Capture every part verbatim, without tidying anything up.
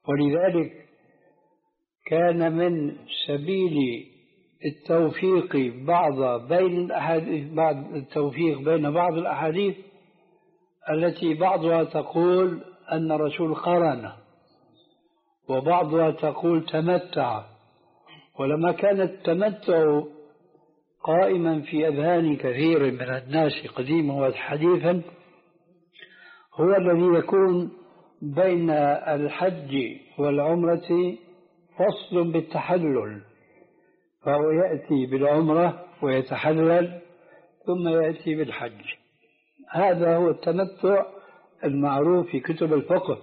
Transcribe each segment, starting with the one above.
ولذلك كان من سبيل التوفيق بعض بين الأحاديث بعض التوفيق بين بعض الأحاديث التي بعضها تقول أن الرسول قرن وبعضها تقول تمتع. ولما كان التمتع قائما في أذهان كثير من الناس قديما وحديثا هو الذي يكون بين الحج والعمرة فصل بالتحلل، فهو يأتي بالعمرة ويتحلل ثم يأتي بالحج. هذا هو التمتع المعروف في كتب الفقه.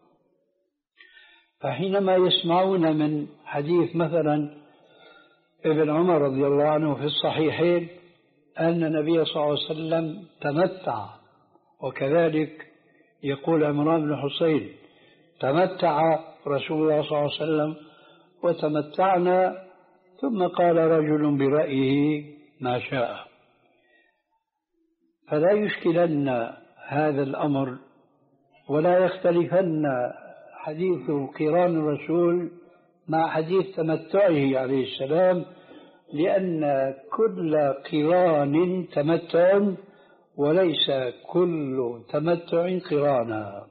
فحينما يسمعون من حديث مثلا ابن عمر رضي الله عنه في الصحيحين أن النبي صلى الله عليه وسلم تمتع، وكذلك يقول عمران بن حسين تمتع رسول الله صلى الله عليه وسلم وتمتعنا، ثم قال رجل برأيه ما شاء، فلا يشكلن هذا الأمر ولا يختلفن حديث قران الرسول مع حديث تمتعه عليه السلام، لأن كل قران تمتع وليس كل تمتع قرانا.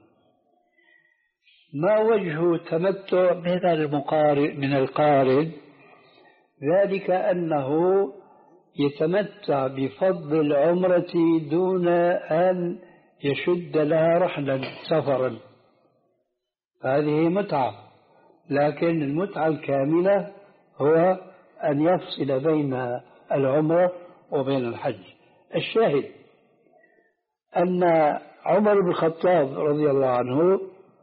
ما وجه تمتع من المقارن من القارن؟ ذلك أنه يتمتع بفضل العمرة دون أن يشد لها رحلا سفرا، هذه متعة. لكن المتعة الكاملة هو أن يفصل بين العمرة وبين الحج. الشاهد أن عمر بن الخطاب رضي الله عنه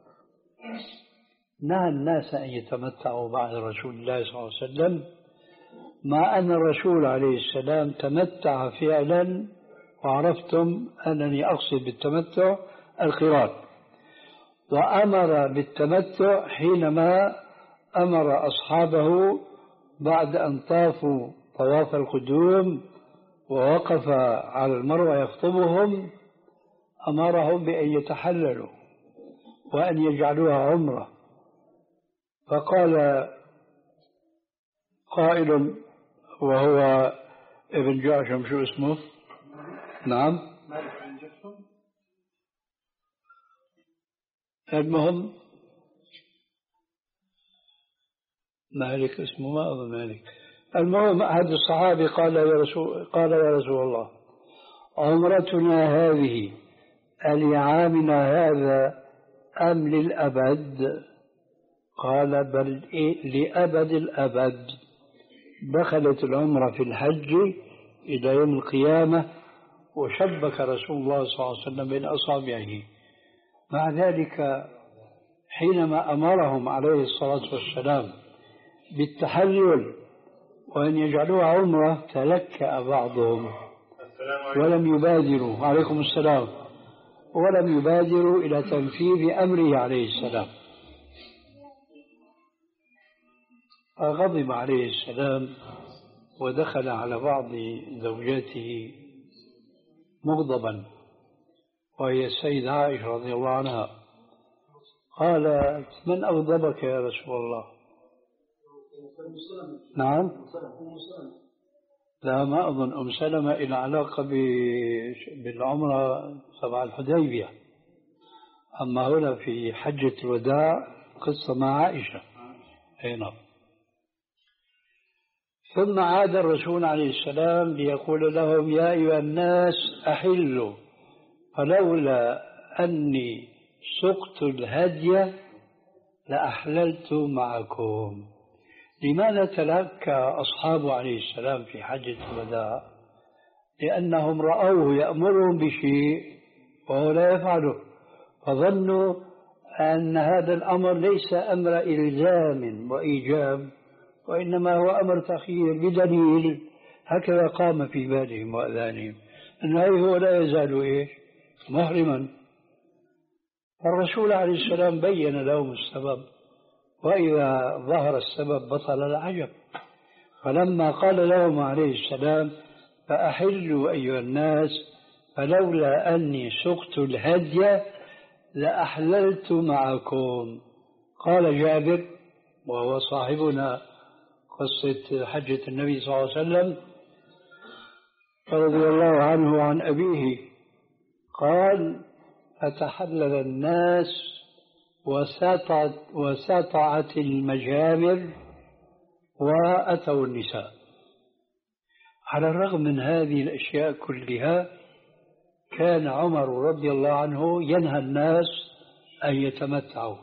نهى الناس أن يتمتعوا بعد رسول الله صلى الله عليه وسلم، مع أن الرسول عليه السلام تمتع فعلا، وعرفتم أنني أقصد بالتمتع القران، وأمر بالتمتع حينما أمر أصحابه بعد أن طافوا طواف القدوم ووقف على المروة يخطبهم، أمرهم بأن يتحللوا وأن يجعلوها عمرة. فقال قائل وهو ابن جعشم، شو اسمه؟ نعم المهم مالك اسمه، ما أظن مالك. المهم أحد الصحابة قال يا رسول قال يا رسول الله عمرتنا هذه لعامنا هذا أم للأبد؟ قال بل إيه لأبد الأبد. دخلت العمرة في الحج إلى يوم القيامة، وشبك رسول الله صلى الله عليه وسلم بين أصابعه. مع ذلك حينما أمرهم عليه الصلاة والسلام بالتحلل وأن يجعلوها عمرة تلكأ بعضهم ولم يبادروا عليكم السلام ولم يبادروا إلى تنفيذ أمره عليه السلام. فغضب عليه السلام ودخل على بعض زوجاته مغضبا، وهي السيدة عائشة رضي الله عنها. قالت من أغضبك يا رسول الله؟ نعم لا ما أظن أم سلمة إلى علاقة بالعمرة تبع الحديبية، أما هنا في حجة الوداع قصة مع عائشة. هنا ثم عاد الرسول عليه السلام ليقول لهم يا أيها الناس أحلوا، فلولا أني سقت الهدي لأحللت معكم. لماذا تلكى أصحابه عليه السلام في حجة الوداع؟ لأنهم رأوه يأمرهم بشيء وهو لا يفعله، فظنوا أن هذا الأمر ليس أمر إلزام وإيجاب، وإنما هو أمر تخيير بدليل. هكذا قام في بالهم وأذانهم أنه هو لا يزال إيش محرما. الرسول عليه السلام بين لهم السبب، وإذا ظهر السبب بطل العجب. فلما قال لهم عليه السلام فأحلوا أيها الناس فلولا أني سقت الهدي لأحللت معكم، قال جابر وهو صاحبنا قصة حجة النبي صلى الله عليه وسلم رضي الله عنه وعن أبيه، قال فتحلل الناس وسطعت, وسطعت المجامر وأتوا النساء. على الرغم من هذه الأشياء كلها كان عمر رضي الله عنه ينهى الناس أن يتمتعوا.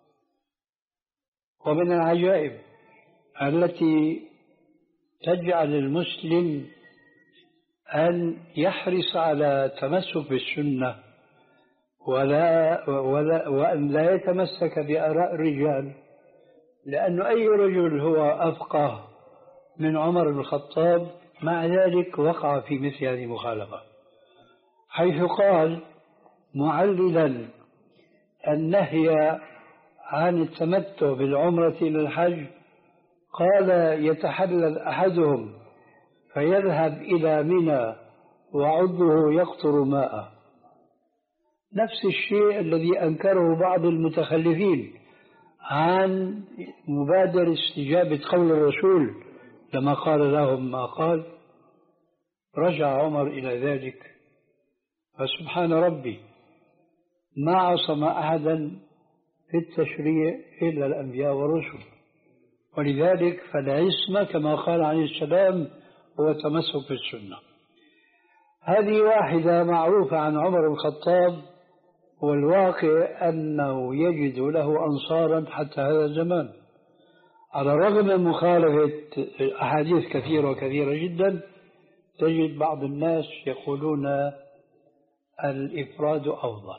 ومن العجائب التي تجعل المسلم أن يحرص على تمسك بالسنة ولا ولا وأن لا يتمسك بآراء الرجال، لأن أي رجل هو أفقه من عمر بن الخطاب مع ذلك وقع في مثل هذه المخالفة، حيث قال معللا النهي عن التمتع بالعمرة إلى الحج، قال يتحلل أحدهم فيذهب إلى منى وعضه يقطر ماء. نفس الشيء الذي أنكره بعض المتخلفين عن مبادرة استجابة قول الرسول لما قال لهم ما قال. رجع عمر إلى ذلك، فسبحان ربي ما عصم أحدا في التشريع إلا الأنبياء والرسل، ولذلك فالعصمة كما قال عليه السلام هو تمسك بالسنة. هذه واحدة معروفة عن عمر بن الخطاب، والواقع أنه يجد له أنصارا حتى هذا الزمان، على الرغم من مخالفة أحاديث كثيرة وكثيرة جدا. تجد بعض الناس يقولون الإفراد أفضل،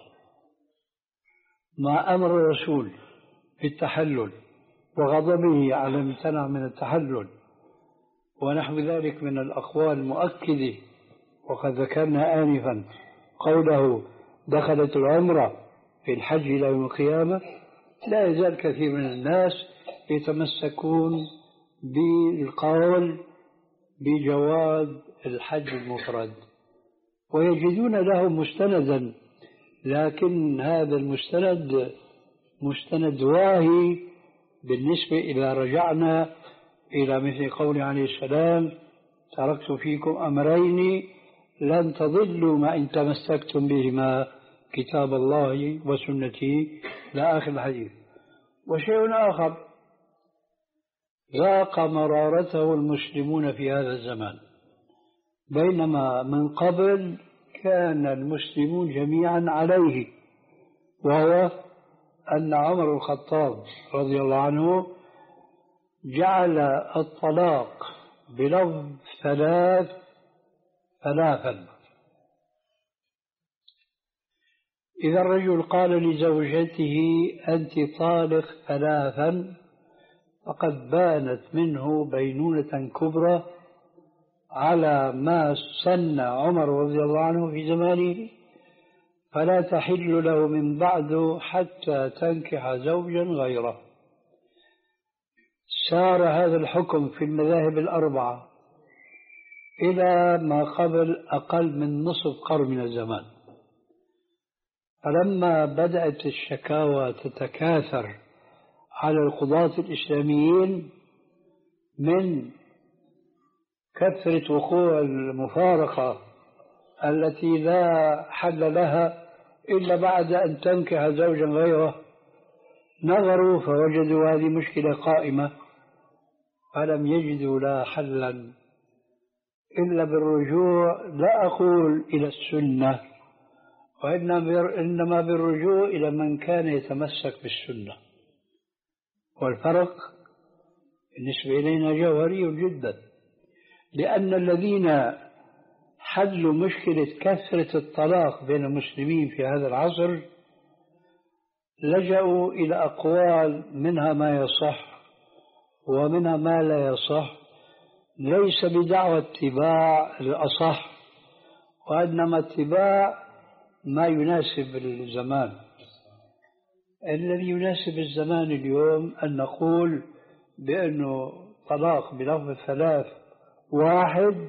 مع أمر الرسول بالتحلل وغضبه على من امتنع من التحلل ونحو ذلك من الأقوال المؤكدة. وقد ذكرنا آنفا قوله دخلت العمرة في الحج إلى يوم القيامة. لا يزال كثير من الناس يتمسكون بالقول بجواز الحج المفرد ويجدون له مستندا، لكن هذا المستند مستند واهي بالنسبة إذا رجعنا إلى مثل قول عليه السلام تركت فيكم أمرين لن تضلوا ما إن تمسكتم بهما كتاب الله وسنتي لا آخر الحديث. وشيء آخر ذاق مرارته المسلمون في هذا الزمان، بينما من قبل كان المسلمون جميعا عليه، وهو أن عمر بن الخطاب رضي الله عنه جعل الطلاق بلفظ ثلاث ثلاثا. إذا الرجل قال لزوجته أنت طالق ثلاثا فقد بانت منه بينونة كبرى على ما سن عمر رضي الله عنه في زمانه، فلا تحل له من بعد حتى تنكح زوجا غيره. سار هذا الحكم في المذاهب الأربعة إلى ما قبل أقل من نصف قرن من الزمان. فلما بدأت الشكاوى تتكاثر على القضاة الإسلاميين من كثرة وقوع المفارقة التي لا حل لها إلا بعد أن تنكح زوجا غيره، نظروا فوجدوا هذه مشكلة قائمة، فلم يجدوا لا حلا إلا بالرجوع، لا أقول إلى السنة، وإنما بالرجوع إلى من كان يتمسك بالسنة. والفرق بالنسبة إلينا جوهري جدا، لأن الذين حلوا مشكلة كثرة الطلاق بين المسلمين في هذا العصر لجأوا إلى أقوال منها ما يصح ومنها ما لا يصح، ليس بدعوى اتباع الأصح، وإنما اتباع ما يناسب الزمان. الذي يناسب الزمان اليوم أن نقول بأنه طلاق بلفظ الثلاث واحد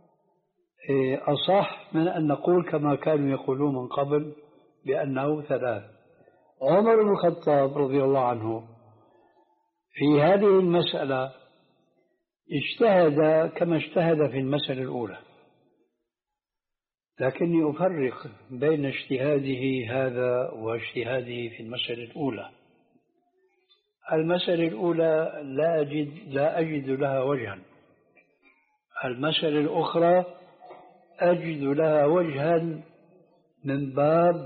أصح من أن نقول كما كانوا يقولون من قبل بأنه ثلاث. عمر بن الخطاب رضي الله عنه في هذه المسألة اجتهد كما اجتهد في المسألة الأولى، لكني أفرق بين اجتهاده هذا واجتهاده في المسألة الأولى. المسألة الأولى لا أجد, لا أجد لها وجها، المسألة الأخرى أجد لها وجها من باب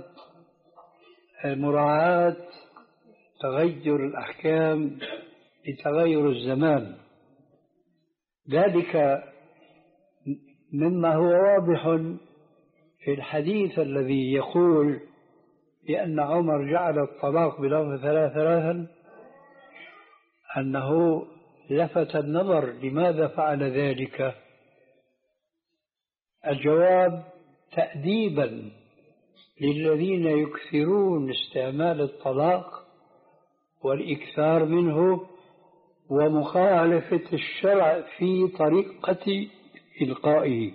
مراعاة تغير الأحكام لتغير الزمان، ذلك مما هو واضح في الحديث الذي يقول بأن عمر جعل الطلاق بلفظ ثلاث ثلاثا، أنه لفت النظر لماذا فعل ذلك. الجواب تأديبا للذين يكثرون استعمال الطلاق والإكثار منه ومخالفة الشرع في طريقة إلقائه.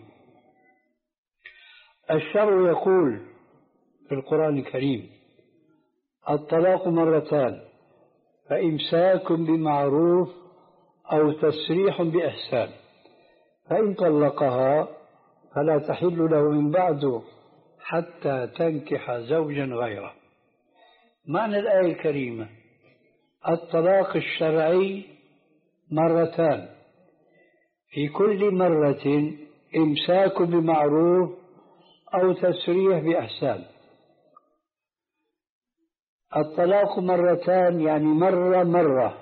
الشرع يقول في القرآن الكريم: الطلاق مرتان فإمساك بمعروف أو تسريح بإحسان، فإن طلقها فلا تحل له من بعد حتى تنكح زوجا غيره. معنى الآية الكريمة: الطلاق الشرعي مرتان، في كل مرة إمساك بمعروف أو تسريح بإحسان. الطلاق مرتان يعني مرة مرة،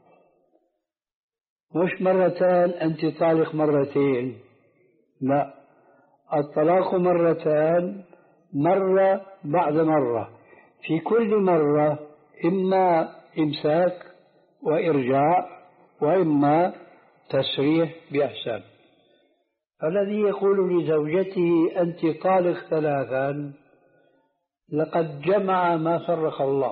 مش مرتان أنت طالق مرتين، لا، الطلاق مرتان، مرة بعد مرة، في كل مرة إما إمساك وإرجاع وإما تسريح بإحسان. الذي يقول لزوجته أنت طالق ثلاثا لقد جمع ما فرق الله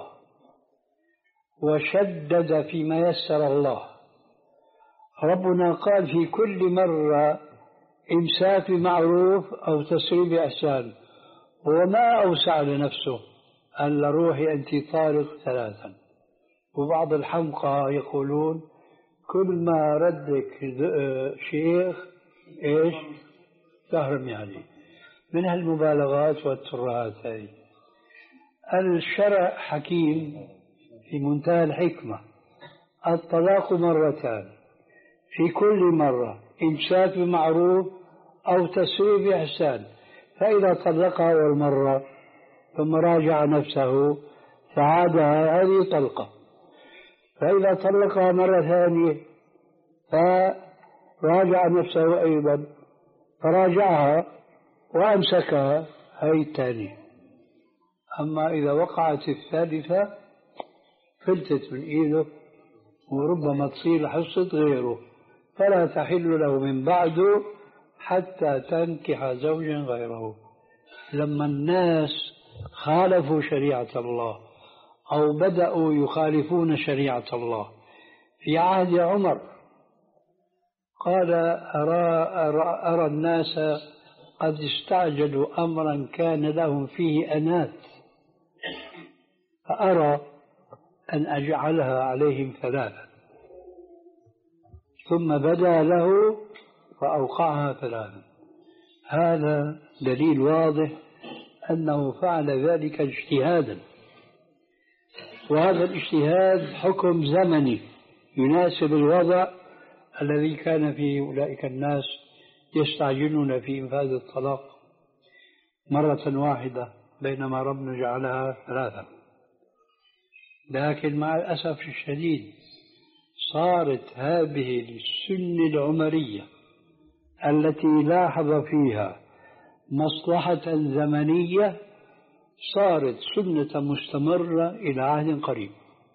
وشدد فيما يسر الله. ربنا قال في كل مرة إمساك بمعروف أو تسريح بإحسان، وما أوسع لنفسه أن روحي أنت طالق ثلاثا. وبعض الحمقى يقولون كل ما ردك شيخ إيش تهرم، يعني من هالمبالغات والترهات هذه. الشرع حكيم في منتهى الحكمة. الطلاق مرتان، في كل مرة إمساك بمعروف أو تسريح بإحسان، فإذا طلقها أول مرة ثم راجع نفسه فعادها هذه طلقة، فإذا طلقها مرة ثانية فراجع نفسه أيضا فراجعها وأمسكها هذه الثانية. أما إذا وقعت الثالثة فلتت من إيده وربما تصير حصة غيره، فلا تحل له من بعده حتى تنكح زوجا غيره. لما الناس خالفوا شريعة الله أو بدأوا يخالفون شريعة الله في عهد عمر، قال أرى, أرى, أرى الناس قد استعجلوا أمرا كان لهم فيه أنات، فأرى أن أجعلها عليهم ثلاثا، ثم بدا له فأوقعها ثلاثا. هذا دليل واضح أنه فعل ذلك اجتهادا، وهذا الاجتهاد حكم زمني يناسب الوضع الذي كان فيه أولئك الناس يستعجلون في إنفاذ الطلاق مرة واحدة، بينما ربنا جعلها ثلاثة. لكن مع الأسف الشديد صارت هذه السنة العمرية التي لاحظ فيها مصلحة زمنية صارت سنة مستمرة إلى عهد قريب.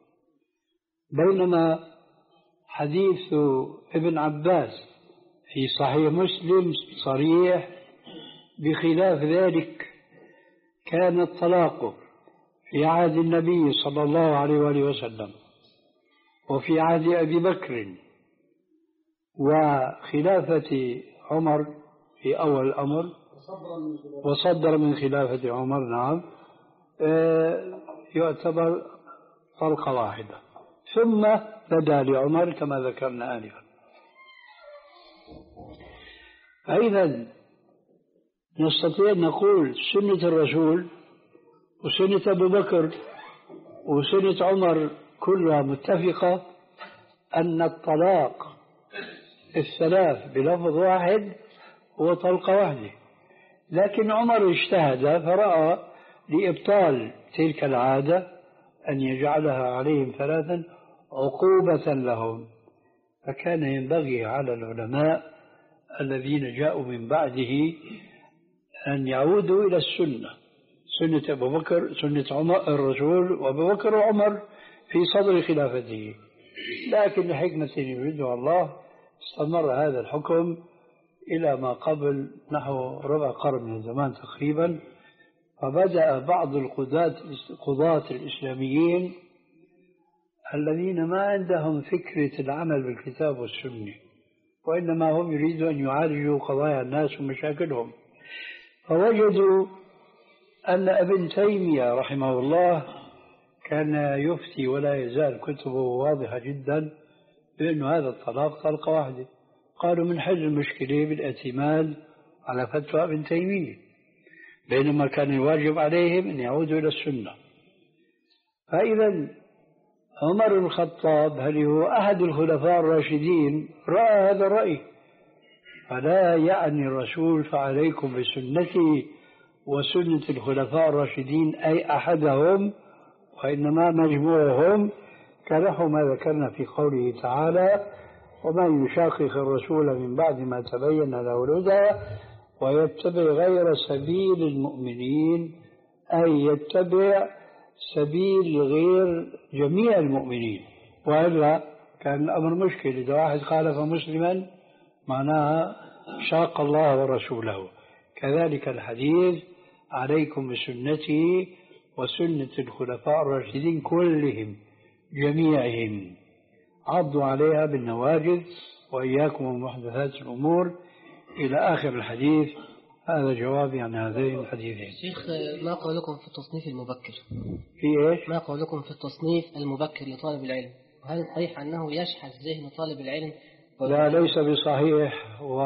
بينما حديث ابن عباس في صحيح مسلم صريح بخلاف ذلك. كان الطلاق في عهد النبي صلى الله عليه وآله وسلم وفي عهد أبي بكر وخلافة عمر في أول الأمر، وصدر من خلافة عمر، نعم، يعتبر طلقة واحدة. ثم بدا لعمر كما ذكرنا آنفا. فإذا نستطيع أن نقول سنة الرسول وسنة أبو بكر وسنة عمر كلها متفقة أن الطلاق الثلاث بلفظ واحد هو طلقة واحدة، لكن عمر اجتهد فرأى لإبطال تلك العادة أن يجعلها عليهم ثلاثا عقوبة لهم، فكان ينبغي على العلماء الذين جاءوا من بعده أن يعودوا إلى السنة، سنة أبو بكر، سنة عمر الرسول وأبو بكر وعمر في صدر خلافته. لكن لحكمة يريدها الله استمر هذا الحكم إلى ما قبل نحو ربع قرن من الزمان تقريبا، فبدأ بعض القضاة القضاة الإسلاميين الذين ما عندهم فكرة العمل بالكتاب والسنة، وإنما هم يريدوا أن يعالجوا قضايا الناس ومشاكلهم، فوجدوا أن ابن تيمية رحمه الله كان يفتي ولا يزال كتبه واضحة جدا بأن هذا الطلاق طلقة واحدة. قالوا من حل المشكلة بالاعتماد على فتوى ابن تيمية، بينما كان الواجب عليهم أن يعودوا إلى السنة. فإذا عمر بن الخطاب هل هو أحد الخلفاء الراشدين رأى هذا الرأي، فلا يعني الرسول فعليكم بسنتي وسنة الخلفاء الراشدين أي أحدهم، وإنما مجموعهم، كنحو ما ذكرنا في قوله تعالى ومن يشاقق الرسول من بعد ما تبين له الهدى ويتبع غير سبيل المؤمنين، أي يتبع سبيل غير جميع المؤمنين، وإلا كان الأمر مشكل. إذا واحد خالف مسلما معناها شاق الله ورسوله. كذلك الحديث عليكم بسنتي وسنة الخلفاء الراشدين كلهم جميعهم، عضوا عليها بالنواجذ وإياكم ومحدثات الأمور إلى آخر الحديث. هذا جوابي عن هذين الحديثين. شيخ، ما قولكم في التصنيف المبكر؟ في إيش؟ ما قولكم في التصنيف المبكر لطالب العلم؟ هل صحيح أنه يشحذ ذهن طالب العلم؟ لا، ليس بصحيح. و...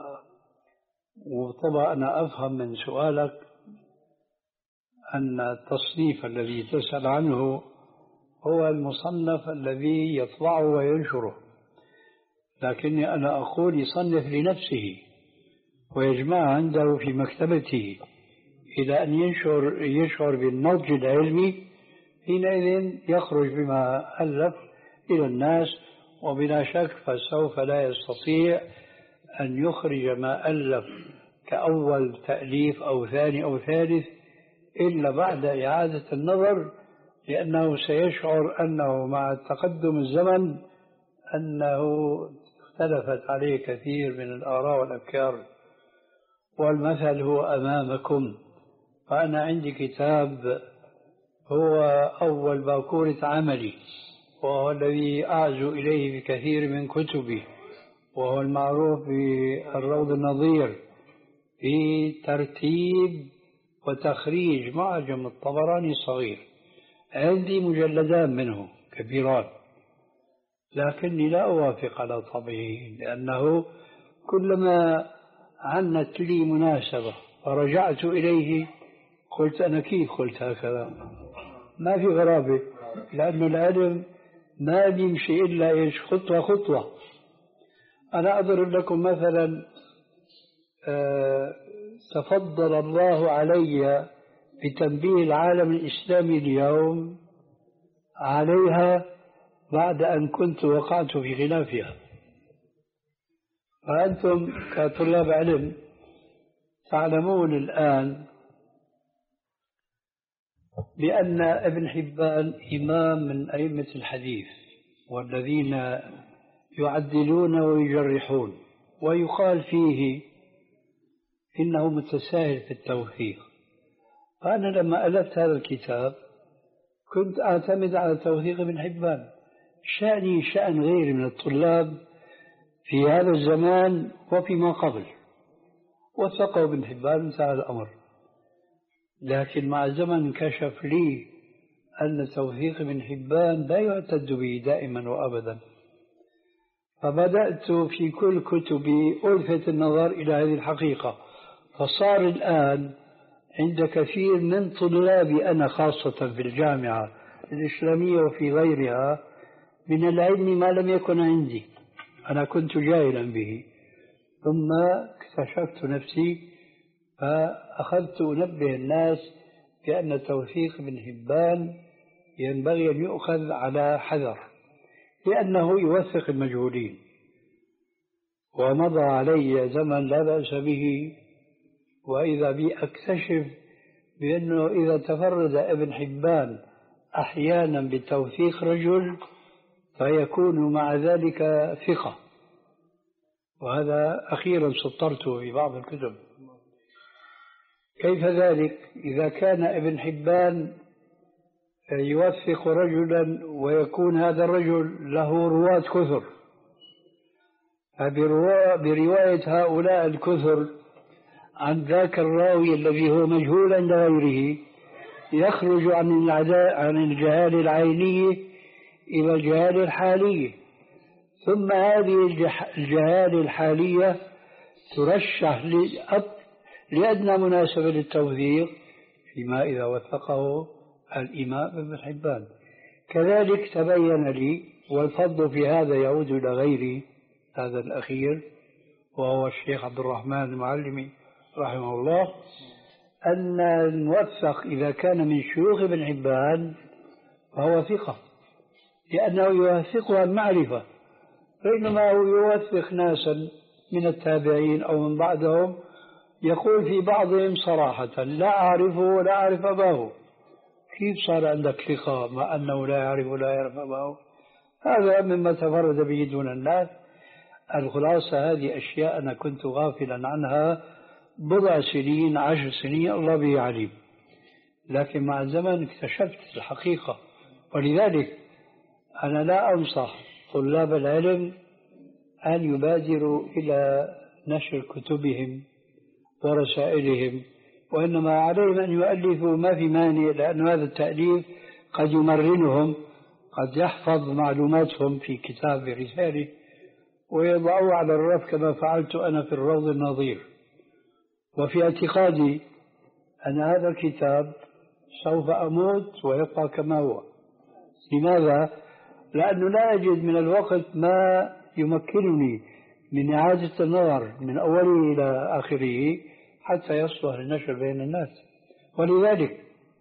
وطبعا أنا أفهم من سؤالك أن التصنيف الذي تسأل عنه هو المصنف الذي يطبعه وينشره، لكني أنا أقول يصنف لنفسه ويجمع عنده في مكتبته إلى أن ينشر يشعر بالنضج العلمي، حينئذ يخرج بما ألف إلى الناس، وبلا شك فسوف لا يستطيع أن يخرج ما ألف كأول تأليف أو ثاني أو ثالث إلا بعد إعادة النظر، لأنه سيشعر أنه مع تقدم الزمن أنه اختلفت عليه كثير من الآراء والأفكار، والمثل هو أمامكم. فأنا عندي كتاب هو أول باكورة عملي، وهو الذي أعزو إليه بكثير من كتبي، وهو المعروف بالروض النظير في ترتيب وتخريج معجم الطبراني الصغير. عندي مجلدان منه كبيران، لكني لا أوافق على طبعه، لأنه كلما عنت لي مناسبة فرجعت إليه قلت أنا كيف قلت هكذا؟ ما في غرابة، لأن العلم ما بيمشي إلا إيش خطوة خطوة. أنا أضرب لكم مثلا، أه تفضل الله علي بتنبيه العالم الإسلامي اليوم عليها بعد أن كنت وقعت في خلافها. فأنتم كطلاب علم تعلمون الآن بأن ابن حبان إمام من أئمة الحديث والذين يعدلون ويجرحون، ويقال فيه إنه متساهل في التوثيق. فأنا لما ألفت هذا الكتاب كنت أعتمد على توثيق ابن حبان. شأني شأن غيري من الطلاب في هذا الزمان وفيما قبل، وثقوا ابن حبان انتهى الأمر. لكن مع الزمن انكشف لي أن توثيق ابن حبان لا يعتد به دائما وأبدا، فبدأت في كل كتبي ألفت النظر إلى هذه الحقيقة. فصار الآن عند كثير من طلابي أنا خاصة في الجامعة الإسلامية وفي غيرها من العلم ما لم يكن عندي، أنا كنت جاهلا به، ثم اكتشفت نفسي فأخذت أنبه الناس بأن توثيق ابن حبان ينبغي أن يؤخذ على حذر، لأنه يوثق المجهولين. ومضى علي زمن لا بأس به، وإذا بي أكتشف بأنه إذا تفرد ابن حبان أحيانا بتوثيق رجل فيكون مع ذلك ثقة، وهذا أخيرا سطرته في بعض الكتب. كيف ذلك؟ إذا كان ابن حبان يوثق رجلا ويكون هذا الرجل له رواة كثر، فبرواية هؤلاء الكثر عن ذاك الراوي الذي هو مجهول عند غيره يخرج عن عن الجهال العينية إلى الجهال الحالية، ثم هذه الجهال الحالية ترشح لأدنى مناسبة للتوثيق فيما إذا وثقه الإمام ابن حبان. كذلك تبين لي، والفضل في هذا يعود إلى غيري هذا الأخير وهو الشيخ عبد الرحمن المعلمي رحمه الله، أن الموثق إذا كان من شيوخ ابن حبان فهو ثقة، لأنه يوثقها المعرفة، بينما هو يوثق ناسا من التابعين أو من بعدهم يقول في بعضهم صراحة لا أعرفه ولا أعرف أباه. كيف صار عندك ثقة مع أنه لا يعرف ولا يعرف أباه؟ هذا مما تفرد به دون الناس. الخلاصة هذه أشياء أنا كنت غافلا عنها بضع سنين عشر سنين الله به عليم، لكن مع الزمن اكتشفت الحقيقة. ولذلك أنا لا أنصح طلاب العلم أن يبادروا إلى نشر كتبهم ورسائلهم، وإنما عليهم أن يؤلفوا ما في مانع، لأن هذا التأليف قد يمرنهم، قد يحفظ معلوماتهم في كتاب رسالة ويضعوه على الرف كما فعلت أنا في الروض النظير. وفي اعتقادي أن هذا الكتاب سوف أموت ويبقى كما هو. لماذا؟ لأنه لا أجد من الوقت ما يمكنني من إعادة النظر من أوله إلى آخره حتى يصلح للنشر بين الناس. ولذلك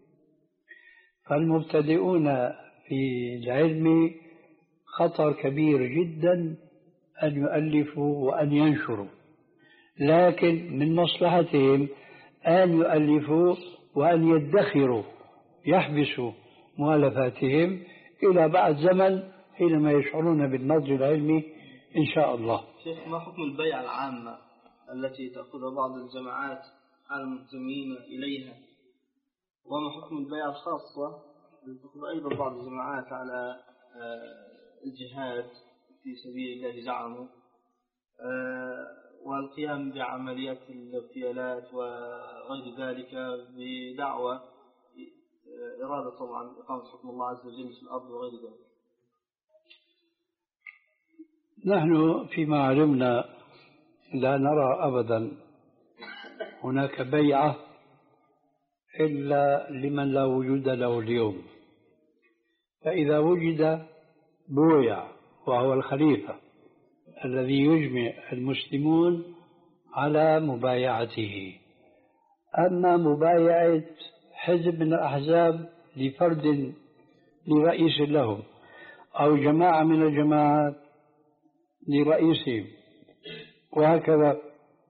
فالمبتدئون في العلم خطر كبير جدا أن يؤلفوا وأن ينشروا، لكن من مصلحتهم أن يؤلفوا وأن يدخروا، يحبسوا مؤلفاتهم إلى بعد زمن حينما يشعرون بالنضج العلمي إن شاء الله. شيخ، ما حكم البيعة العامة التي تأخذها بعض الجماعات على المنتمين إليها، وما حكم البيعة الخاصة التي تأخذ أيضا بعض الجماعات على الجهاد في سبيل الله زعموا، والقيام بعمليات الاغتيالات وغير ذلك بدعوة إرادة طبعا إقامة حكم الله عز وجل في الأرض وغير ذلك؟ نحن فيما علمنا لا نرى أبدا هناك بيعة إلا لمن لا وجود له اليوم، فإذا وجد بويع وهو الخليفة الذي يجمع المسلمون على مبايعته. أما مبايعة حزب من الأحزاب لفرد لرئيس لهم أو جماعة من الجماعات لرئيسهم وهكذا،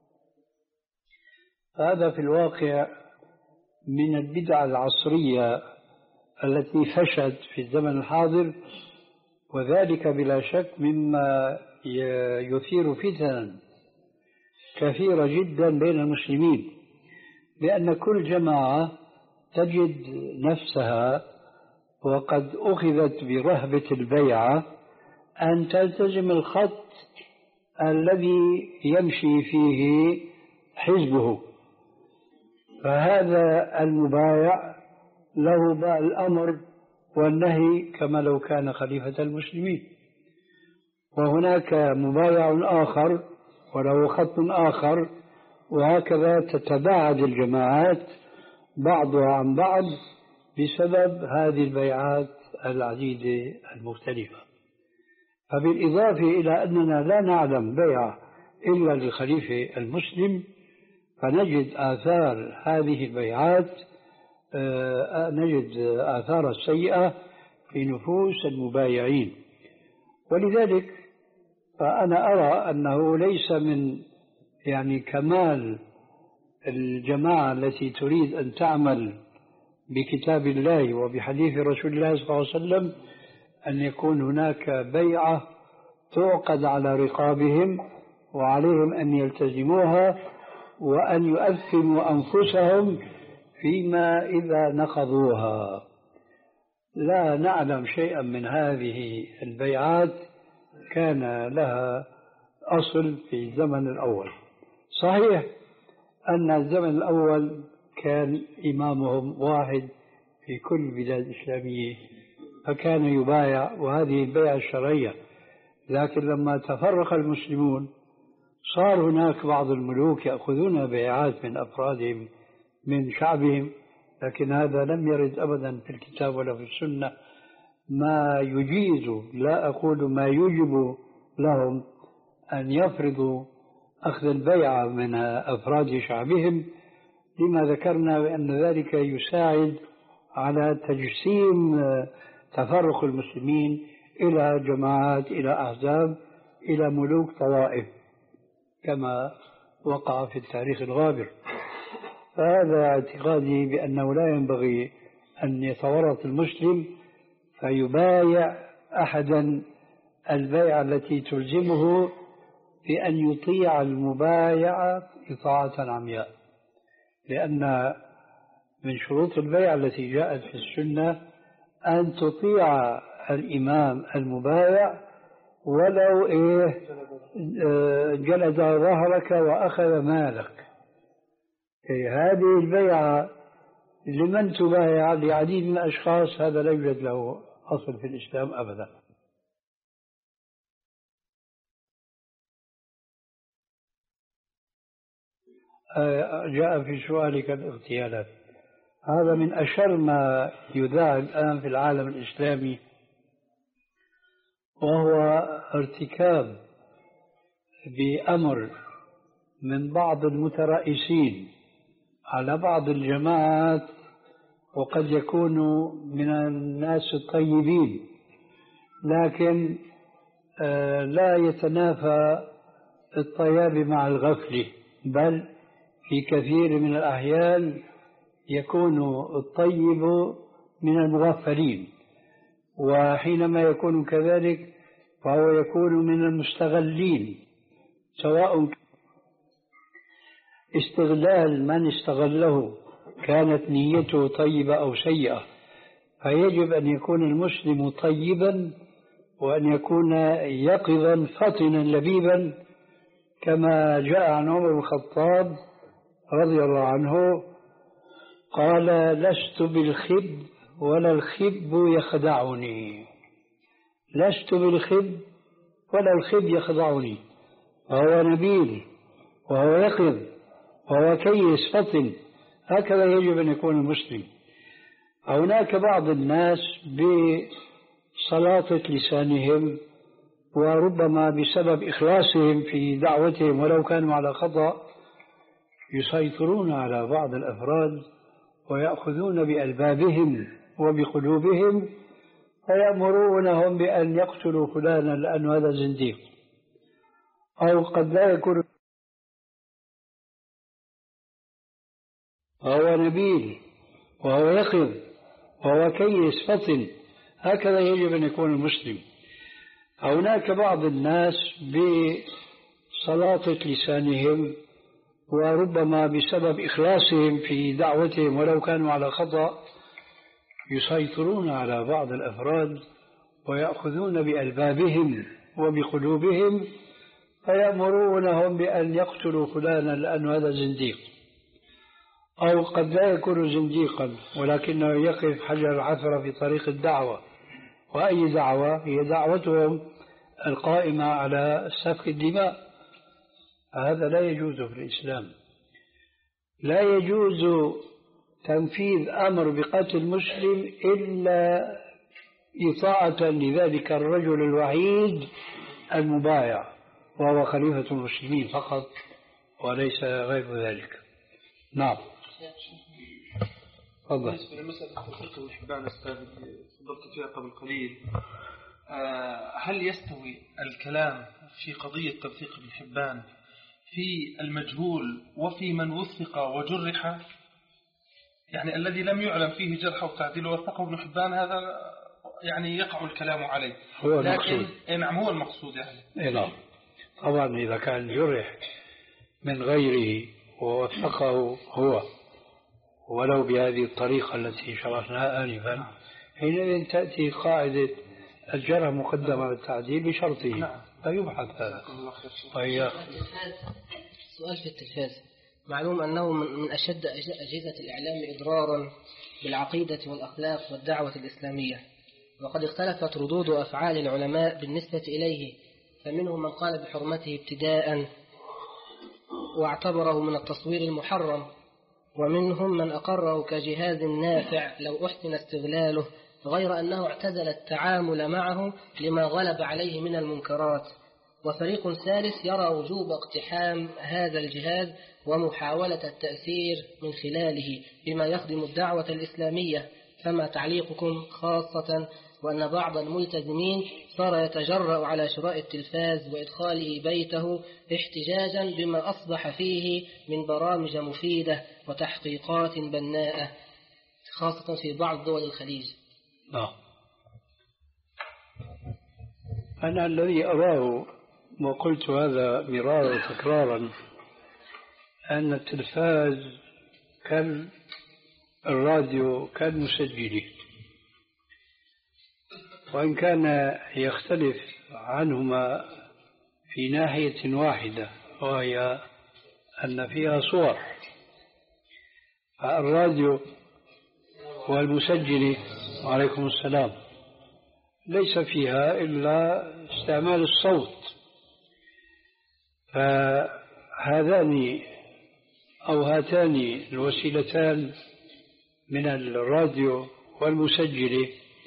هذا في الواقع من البدع العصرية التي فشت في الزمن الحاضر، وذلك بلا شك مما يثير فتنا كثيرة جدا بين المسلمين، لأن كل جماعة تجد نفسها وقد أخذت برهبة البيعة أن تلتزم الخط الذي يمشي فيه حزبه، فهذا المبايع له الأمر والنهي كما لو كان خليفة المسلمين. وهناك مبايع آخر وله خط آخر، وهكذا تتباعد الجماعات بعضها عن بعض بسبب هذه البيعات العديدة المختلفة. فبالإضافة إلى أننا لا نعلم بيعة إلا للخليفة المسلم، فنجد آثار هذه البيعات نجد آثار السيئة في نفوس المبايعين. ولذلك فأنا أرى أنه ليس من يعني كمال الجماعة التي تريد أن تعمل بكتاب الله وبحديث رسول الله صلى الله عليه وسلم أن يكون هناك بيعة تعقد على رقابهم وعليهم أن يلتزموها وأن يؤثموا أنفسهم فيما إذا نقضوها. لا نعلم شيئا من هذه البيعات كان لها أصل في الزمن الأول. صحيح أن الزمن الأول كان إمامهم واحد في كل البلاد الإسلامية فكان يبايع، وهذه البيعة الشرعية. لكن لما تفرق المسلمون صار هناك بعض الملوك يأخذون بيعات من أفرادهم من شعبهم، لكن هذا لم يرد أبدا في الكتاب ولا في السنة ما يجيز، لا أقول ما يجب لهم أن يفرضوا أخذ البيعة من أفراد شعبهم، لما ذكرنا بأن ذلك يساعد على تجسيم تفرق المسلمين إلى جماعات، إلى أحزاب، إلى ملوك طوائف كما وقع في التاريخ الغابر. فهذا اعتقادي بأنه لا ينبغي أن يتورط المسلم فيبايع أحدا البيعة التي تلزمه بأن يطيع المبايعة إطاعة عمياء، لأن من شروط البيعة التي جاءت في السنة أن تطيع الإمام المبايع ولو إيه جلد ظهرك وأخذ مالك. إيه هذه البيعة لمن تبايع لعديد من الأشخاص هذا لا يوجد له أصل في الإسلام أبدا. جاء في سؤالك الاغتيالات، هذا من أشر ما يذاع الآن في العالم الإسلامي، وهو ارتكاب بأمر من بعض المترأسين على بعض الجماعات، وقد يكونوا من الناس الطيبين، لكن لا يتنافى الطياب مع الغفلة، بل في كثير من الأحيان يكون الطيب من المغفلين، وحينما يكون كذلك فهو يكون من المستغلين، سواء استغلال من استغله كانت نيته طيبة أو سيئة. فيجب أن يكون المسلم طيبا وأن يكون يقظا فطنا لبيبا، كما جاء عن عمر بن الخطاب رضي الله عنه قال: لست بالخب ولا الخب يخدعني، لست بالخب ولا الخب يخدعني. وهو نبيل وهو يقظ وهو كيس فطن، هكذا يجب أن يكون المسلم. هناك بعض الناس بسلاطة لسانهم وربما بسبب إخلاصهم في دعوتهم ولو كانوا على خطأ يسيطرون على بعض الأفراد ويأخذون بألبابهم وبقلوبهم فيأمرونهم بأن يقتلوا فلانا لأن هذا زنديق، أو قد لا يكون وهو نبيل وهو يقظ وهو كيس فطن، هكذا يجب أن يكون المسلم. هناك بعض الناس بسلاطة لسانهم وربما بسبب إخلاصهم في دعوتهم ولو كانوا على خطأ يسيطرون على بعض الأفراد ويأخذون بألبابهم وبقلوبهم فيأمرونهم بأن يقتلوا فلانا لأن هذا زنديق، أو قد لا يكون زنديقا ولكنه يقف حجر العثرة في طريق الدعوة. وأي دعوة؟ هي دعوتهم القائمة على سفك الدماء. هذا لا يجوز في الإسلام. لا يجوز تنفيذ أمر بقتل مسلم إلا إطاعة لذلك الرجل الوحيد المبايع، وهو خليفة المسلمين فقط وليس غير ذلك. نعم. تفضل. بالنسبة لمسألة توثيق ابن حبان أستاذ تفضلت فيها قبل قليل، هل يستوي الكلام في قضية توثيق ابن حبان في المجهول وفي من وثق وجرح؟ يعني الذي لم يعلم فيه جرح وتعديل ووثقه ابن حبان هذا يعني يقع الكلام عليه، هو لكن نعم هو المقصود يعني. نعم طبعا إذا كان جرح من غيره ووثقه هو ولو بهذه الطريقة التي شرحناها آنفا، حينئذ تأتي قاعدة الجرح مقدمة على التعديل بشرطه، فيبحث هذا. وهي سؤال في التلفاز. معلوم أنه من أشد أجهزة الإعلام إضرارا بالعقيدة والأخلاق والدعوة الإسلامية، وقد اختلفت ردود أفعال العلماء بالنسبة إليه، فمنهم من قال بحرمته ابتداء واعتبره من التصوير المحرم، ومنهم من أقره كجهاز نافع لو أحسن استغلاله، غير أنه اعتزل التعامل معه لما غلب عليه من المنكرات. وفريق ثالث يرى وجوب اقتحام هذا الجهاز ومحاولة التأثير من خلاله بما يخدم الدعوة الإسلامية. فما تعليقكم، خاصة وأن بعض الملتزمين صار يتجرأ على شراء التلفاز وإدخاله بيته احتجاجا بما أصبح فيه من برامج مفيدة وتحقيقات بناءة، خاصة في بعض دول الخليج؟ نعم. أنا الذي أراه وقلت هذا مرارا وتكرارا أن التلفاز كالراديو كالمسجل، وإن كان يختلف عنهما في ناحية واحدة وهي أن فيها صور. الراديو والمسجل وعليكم السلام ليس فيها إلا استعمال الصوت، فهذان أو هاتان الوسيلتان من الراديو والمسجل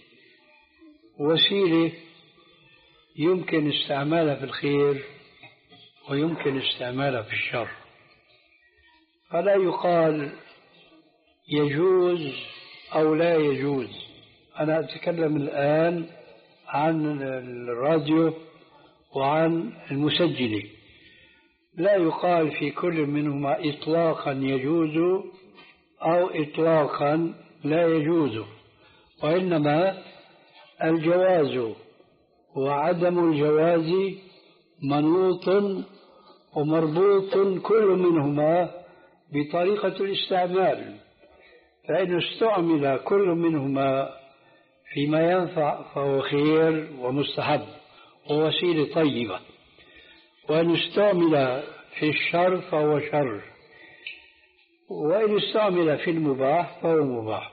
وسيلة يمكن استعمالها في الخير ويمكن استعمالها في الشر، فلا يقال يجوز أو لا يجوز. أنا أتكلم الآن عن الراديو وعن المسجل. لا يقال في كل منهما إطلاقا يجوز أو إطلاقا لا يجوز، وإنما الجواز وعدم الجواز منوط ومربوط كل منهما بطريقة الاستعمال. فإن استعمل كل منهما فيما ينفع فهو خير ومستحب ووسيلة طيبة، وإن استعمل في الشر فهو شر، وإن استعمل في المباح فهو مباح.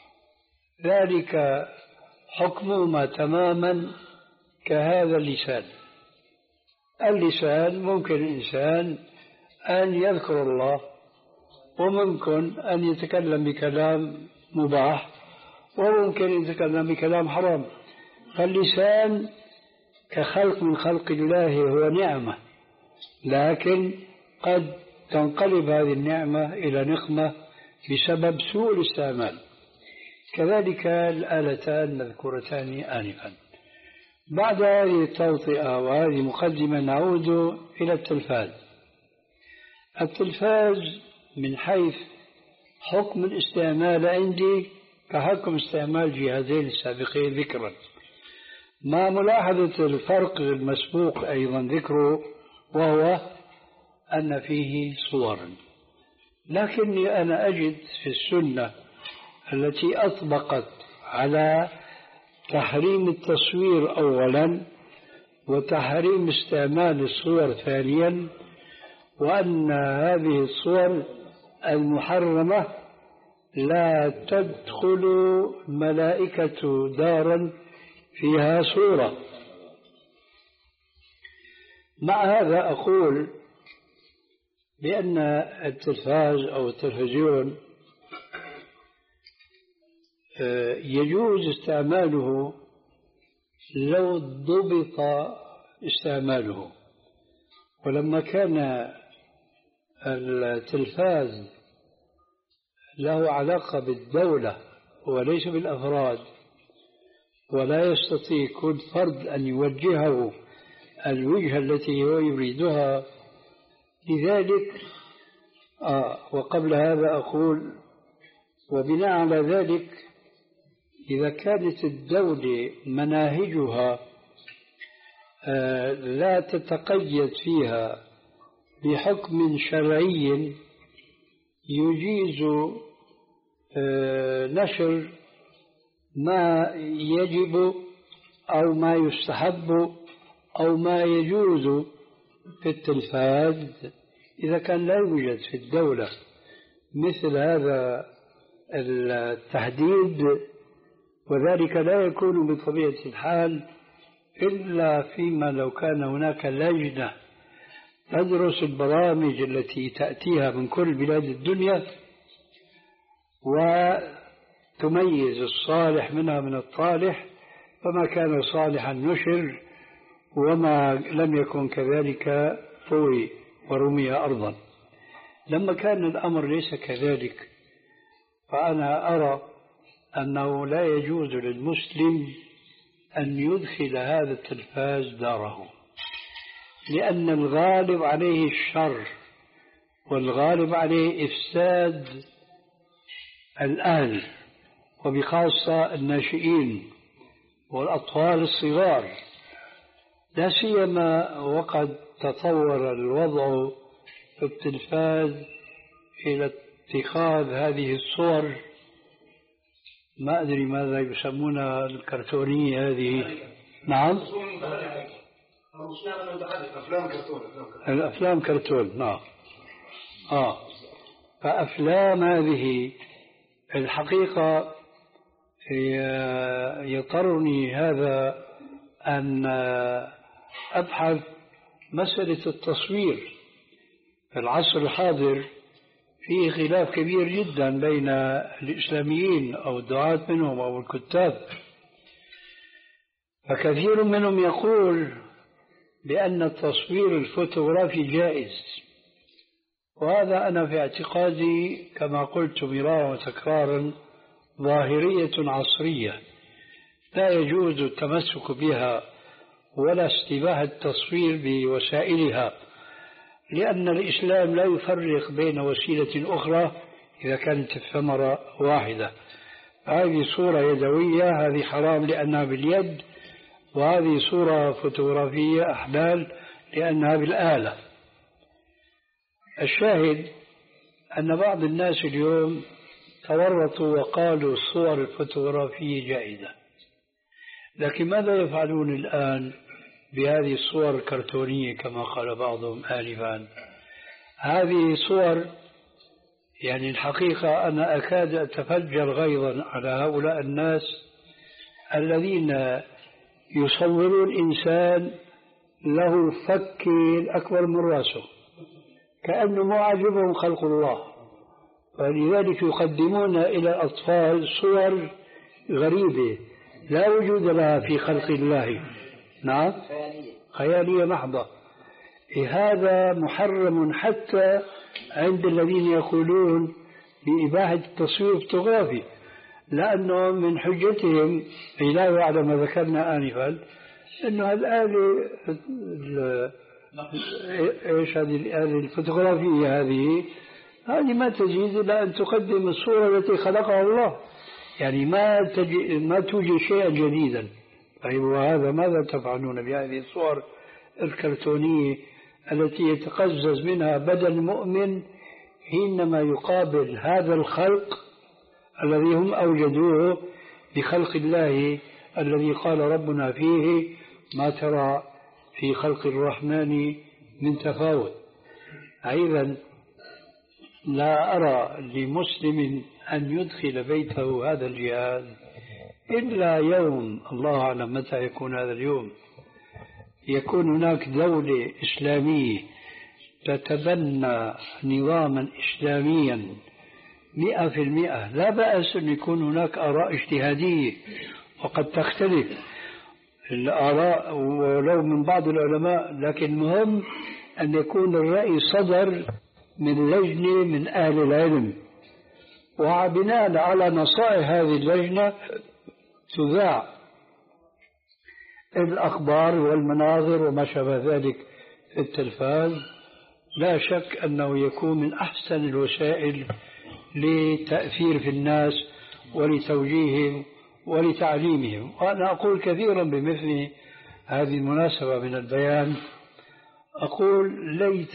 ذلك حكمهما تماما كهذا اللسان. اللسان ممكن الإنسان أن يذكر الله وممكن أن يتكلم بكلام مباح وممكن يتكلم بكلام حرام. فاللسان كخلق من خلق الله هو نعمة، لكن قد تنقلب هذه النعمة إلى نقمة بسبب سوء الاستعمال. كذلك الآلتان المذكورتان آنفا. بعد هذه التوطئة وهذه مقدمة نعود إلى التلفاز. التلفاز من حيث حكم الاستعمال عندي كحكم استعمال جهازين السابقين ذكرا، مع ملاحظة الفرق المسبوق أيضا ذكره، وهو أن فيه صورا. لكني أنا أجد في السنة التي أطبقت على تحريم التصوير أولا وتحريم استعمال الصور ثانيا، وأن هذه الصور المحرمة لا تدخل ملائكة دارا فيها صورة. مع هذا أقول بأن التلفاز أو التلفزيون يجوز استعماله لو ضبط استعماله. ولما كان التلفاز له علاقة بالدولة وليس بالأفراد، ولا يستطيع كل فرد أن يوجهه الوجهة التي هو يريدها، لذلك آه وقبل هذا أقول وبناء على ذلك إذا كانت الدولة مناهجها آه لا تتقيد فيها بحكم شرعي يجيز آه نشر ما يجب أو ما يستحب أو ما يجوز في التلفاز إذا كان لا يوجد في الدولة مثل هذا التحديد، وذلك لا يكون بطبيعة الحال إلا فيما لو كان هناك لجنة تدرس البرامج التي تأتيها من كل بلاد الدنيا وتميز الصالح منها من الطالح، فما كان صالحا نشر وما لم يكن كذلك طوي ورمي أرضا. لما كان الأمر ليس كذلك فأنا أرى أنه لا يجوز للمسلم أن يدخل هذا التلفاز داره، لأن الغالب عليه الشر والغالب عليه إفساد الأهل وبخاصة الناشئين والأطفال الصغار، لا سيما وقد تطور الوضع في التلفاز إلى اتخاذ هذه الصور، ما أدري ماذا يسمونها الكرتونية هذه. نعم، أفلام كرتون. الأفلام كرتون نعم. آه فأفلام هذه الحقيقة يضطرني هذا أن أبحث مسألة التصوير. في العصر الحاضر فيه خلاف كبير جدا بين الإسلاميين أو الدعاة منهم أو الكتاب، فكثير منهم يقول بأن التصوير الفوتوغرافي جائز، وهذا أنا في اعتقادي كما قلت مرارا وتكرارا ظاهرية عصرية لا يجوز التمسك بها ولا استباحة التصوير بوسائلها، لأن الإسلام لا يفرق بين وسيلة أخرى إذا كانت الثمرة واحدة. هذه صورة يدوية هذه حرام لأنها باليد، وهذه صورة فوتوغرافية أحلال لأنها بالآلة. الشاهد أن بعض الناس اليوم تورطوا وقالوا الصور الفوتوغرافية جائزة، لكن ماذا يفعلون الآن بهذه الصور الكرتونية كما قال بعضهم آنفا؟ هذه صور يعني الحقيقة أنا أكاد أتفجر غيظا على هؤلاء الناس الذين يصورون إنسان له فك أكبر من رأسه كأنه ما عجبهم خلق الله، ولذلك يقدمون إلى الأطفال صور غريبة لا وجود لها في خلق الله. نعم، خيالية محضة. هذا محرم حتى عند الذين يقولون بإباحة التصوير الفوتوغرافي، لأنه من حجتهم إلى على ما ذكرنا آنفا أنه الآلة إيش هذه الآلة الفوتوغرافية هذه هذه ما تجيز إلا أن تقدم الصورة التي خلقها الله، يعني ما تجي ما توجد شيئا جديدا. طيب وهذا ماذا تفعلون بهذه الصور الكرتونية التي يتقزز منها بدن المؤمن حينما يقابل هذا الخلق الذي هم أوجدوه بخلق الله الذي قال ربنا فيه ما ترى في خلق الرحمن من تفاوت. أيضا لا أرى لمسلم أن يدخل بيته هذا الجهاز إلا يوم، الله أعلم متى يكون هذا اليوم، يكون هناك دولة إسلامية تتبنى نظاما إسلاميا مئة في المئة. لا بأس أن يكون هناك آراء اجتهادية وقد تختلف الآراء ولو من بعض العلماء، لكن مهم أن يكون الرأي صدر من لجنة من أهل العلم، وبناء على نصائح هذه اللجنة تذاع الأخبار والمناظر وما شابه ذلك في التلفاز. لا شك أنه يكون من أحسن الوسائل لتأثير في الناس ولتوجيههم ولتعليمهم. وأنا أقول كثيرا بمثل هذه المناسبة من البيان، أقول ليت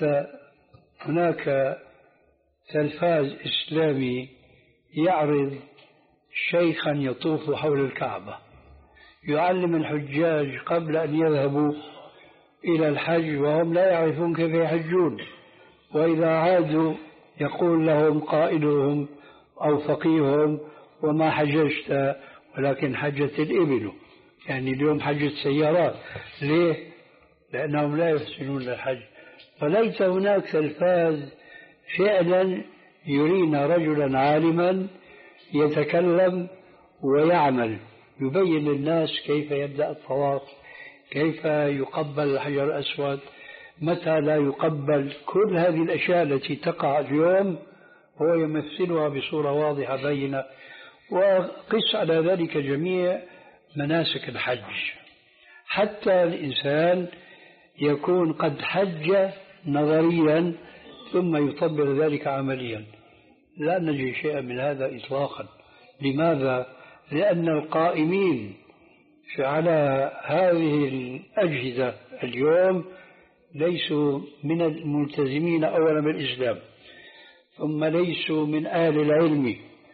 هناك تلفاز إسلامي يعرض شيخا يطوف حول الكعبة يعلم الحجاج قبل أن يذهبوا إلى الحج وهم لا يعرفون كيف يحجون، وإذا عادوا يقول لهم قائلهم أو فقيههم وما حججت ولكن حجت الإبل، يعني اليوم حجت سيارات. ليه؟ لأنهم لا يحسنون الحج. فليس هناك تلفاز فعلا يرينا رجلا عالما يتكلم ويعمل، يبين للناس كيف يبدأ الطواف، كيف يقبل الحجر الأسود، متى لا يقبل. كل هذه الأشياء التي تقع اليوم هو يمثلها بصورة واضحة بينة. وقس على ذلك جميع مناسك الحج، حتى الإنسان يكون قد حج نظريا ثم يطبق ذلك عمليا. لا نجد شيئا من هذا إطلاقا. لماذا؟ لأن القائمين على هذه الأجهزة اليوم ليسوا من الملتزمين أولا بالإسلام، ثم ليسوا من أهل العلم،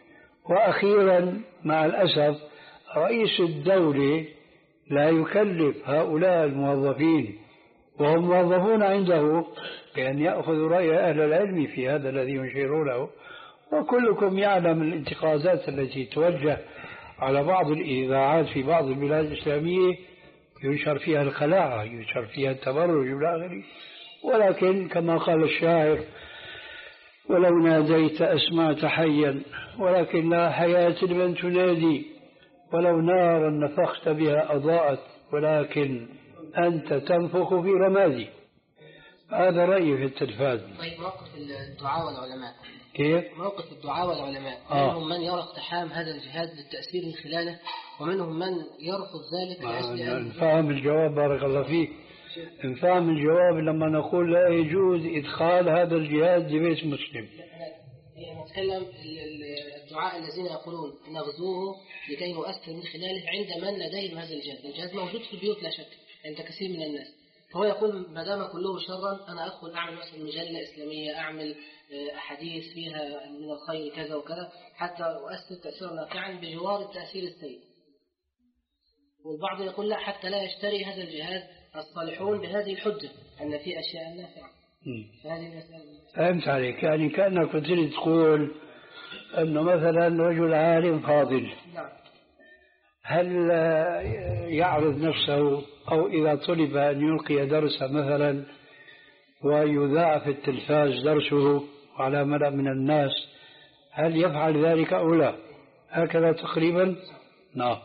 وأخيرا مع الأسف رئيس الدولة لا يكلف هؤلاء الموظفين وهم موظفون عنده بأن يأخذوا رأي أهل العلم في هذا الذي ينشرونه. وكلكم يعلم الانتقادات التي توجه على بعض الإذاعات في بعض البلاد الإسلامية، ينشر فيها الخلاعة، ينشر فيها التبرج إلى آخره. ولكن كما قال الشاعر: ولو ناديت أسمعت حيا ولكن لا حياة لمن تنادي، ولو نارا نفخت بها أضاءت ولكن أنت تنفخ في رمادي. هذا رأيي في التلفاز. طيب، موقف الدعاء والعلماء كيف؟ موقف الدعاء والعلماء آه. منهم من يرى اقتحام هذا الجهاد للتأثير من خلاله، ومنهم من يرفض ذلك لأجل أن نفهم الجواب. بارك الله فيك. نفهم الجواب لما نقول لا يجوز إدخال هذا الجهاد لبيت مسلم. نتكلم الدعاء الذين يقولون نغزوه لكي نؤثر من خلاله عند من لديهم هذا الجهاد. الجهاز موجود في البيوت لا شك عند كثير من الناس، فهو يقول ما دام كله شرا أنا أدخل أعمل مثلا مجلة إسلامية، أعمل أحاديث فيها من الخير كذا وكذا حتى أؤثر تأثيرا نافعا بجوار التأثير السيء. والبعض يقول لا، حتى لا يشتري هذا الجهاد الصالحون بهذه الحجة أن في أشياء نافعة. فهذه المسألة. فهمت عليك. يعني كأنك كنت تقول أنه مثلا رجل عالم فاضل، نعم، هل يعرض نفسه أو إذا طلب أن يلقي درسا مثلا ويذاع في التلفاز درسه على ملأ من الناس، هل يفعل ذلك أو لا؟ هكذا تقريبا. نعم.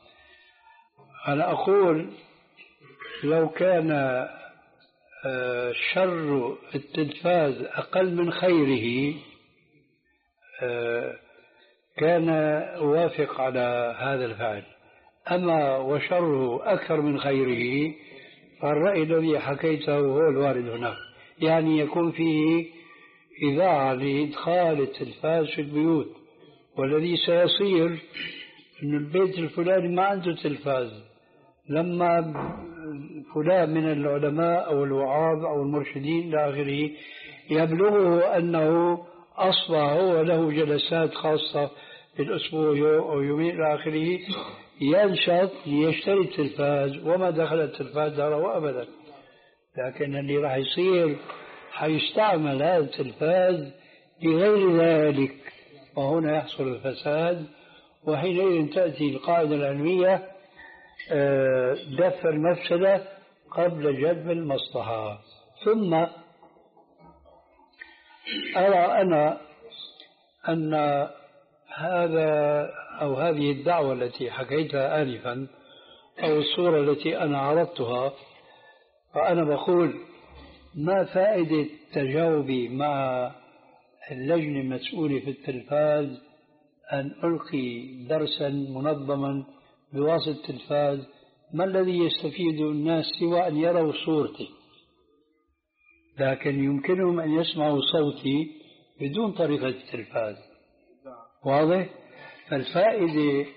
أنا أقول لو كان شر التلفاز أقل من خيره كان أوافق على هذا الفعل، أما وشره أكثر من خيره فالرأي الذي حكيته هو الوارد هناك. يعني يكون فيه إذاعة لإدخال التلفاز في البيوت، والذي سيصير أن البيت الفلاني ما عنده تلفاز، لما فلان من العلماء أو الوعاظ أو المرشدين إلى آخره يبلغه أنه أصبح هو له جلسات خاصة في الأسبوع أو يومين إلى آخره، ينشط ليشتري التلفاز وما دخل التلفاز داره أبدا. لكن اللي راح يصير حيستعمل هذا التلفاز لغير ذلك، وهنا يحصل الفساد. وحينئذ تأتي القاعدة العلمية دفع المفسدة قبل جلب المصلحة. ثم أرى أنا أن هذا أو هذه الدعوة التي حكيتها آنفا أو الصورة التي أنا عرضتها، فأنا بقول ما فائدة تجاوبي مع اللجنة المسؤولة في التلفاز أن ألقي درسا منظما بواسطة التلفاز؟ ما الذي يستفيد الناس سوى أن يروا صورتي؟ لكن يمكنهم أن يسمعوا صوتي بدون طريقة التلفاز. واضح؟ فالفائدة